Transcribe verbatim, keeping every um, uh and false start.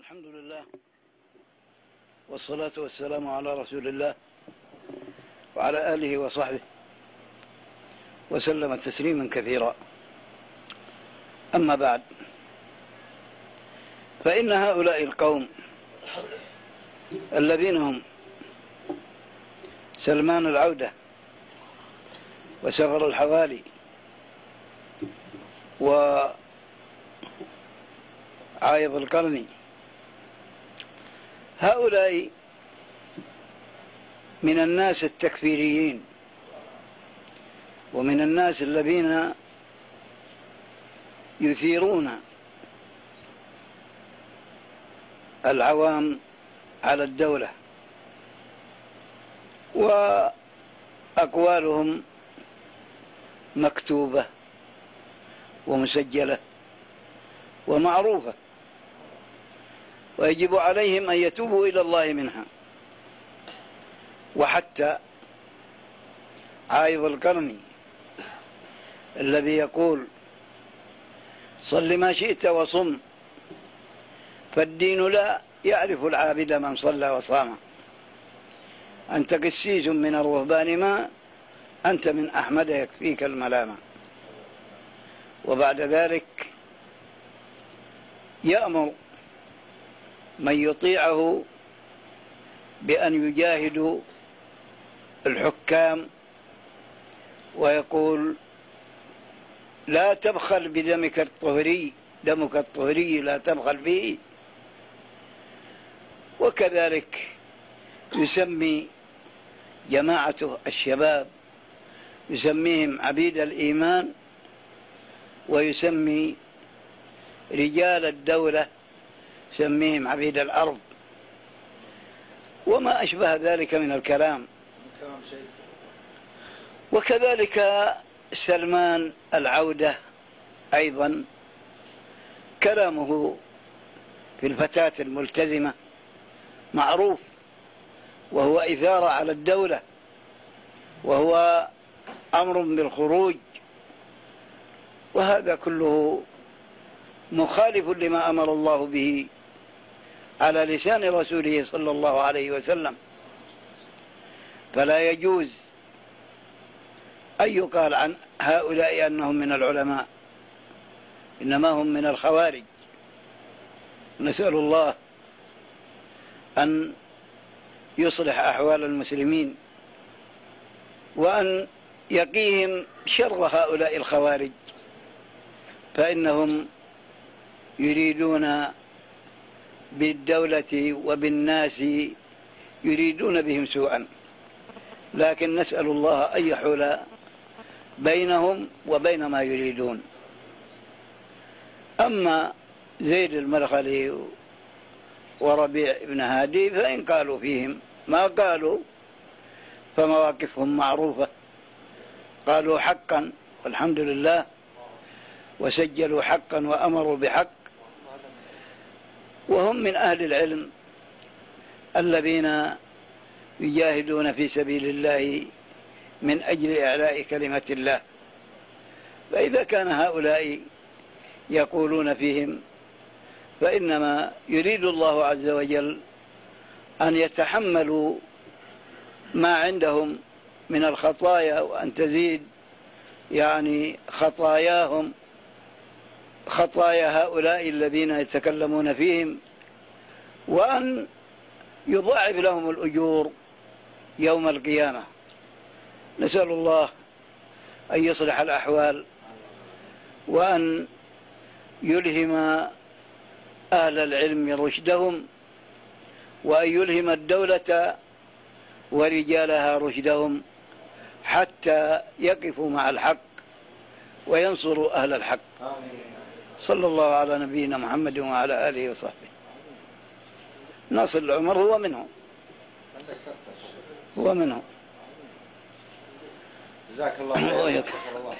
الحمد لله والصلاة والسلام على رسول الله وعلى آله وصحبه وسلم تسليما كثيرا. أما بعد، فإن هؤلاء القوم الذين هم سلمان العودة وسفر الحوالي وعايض القرني، هؤلاء من الناس التكفيريين ومن الناس الذين يثيرون العوام على الدولة، وأقوالهم مكتوبة ومسجلة ومعروفة، ويجب عليهم أن يتوبوا إلى الله منها. وحتى عايض القرني الذي يقول: صل ما شئت وصم، فالدين لا يعرف العابد من صلى وصام، أنت قسيس من الرهبان ما أنت من أحمد يكفيك الملامة. وبعد ذلك يأمر من يطيعه بأن يجاهدوا الحكام، ويقول: لا تبخل بدمك الطهري، دمك الطهري لا تبخل به. وكذلك يسمي جماعة الشباب، يسميهم عبيد الإيمان، ويسمي رجال الدولة يسميهم عبيد الأرض، وما أشبه ذلك من الكلام. وكذلك سلمان العودة أيضا كلامه في الفتاة الملتزمة معروف، وهو إثارة على الدولة، وهو أمر بالخروج، وهذا كله مخالف لما أمر الله به على لسان رسوله صلى الله عليه وسلم. فلا يجوز أن يقال عن هؤلاء أنهم من العلماء، إنما هم من الخوارج. نسأل الله أن يصلح أحوال المسلمين، وأن يقيهم شر هؤلاء الخوارج، فإنهم يريدون بالدولة وبالناس يريدون بهم سوءا، لكن نسأل الله أن يحول بينهم وبين ما يريدون. أما زيد المرخلي وربيع بن هادي فإن قالوا فيهم ما قالوا فمواقفهم معروفة، قالوا حقا والحمد لله، وسجلوا حقا وأمروا بحق، وهم من أهل العلم الذين يجاهدون في سبيل الله من أجل إعلاء كلمة الله. فإذا كان هؤلاء يقولون فيهم، فإنما يريد الله عز وجل أن يتحملوا ما عندهم من الخطايا، وأن تزيد يعني خطاياهم خطايا هؤلاء الذين يتكلمون فيهم، وأن يضاعف لهم الأجور يوم القيامة. نسأل الله أن يصلح الأحوال، وأن يلهم أهل العلم رشدهم، وأن يلهم الدولة ورجالها رشدهم، حتى يقفوا مع الحق وينصروا أهل الحق. صلى الله على نبينا محمد وعلى آله وصحبه. ناصر العمر هو منهم، هو منهم. جزاك الله خير.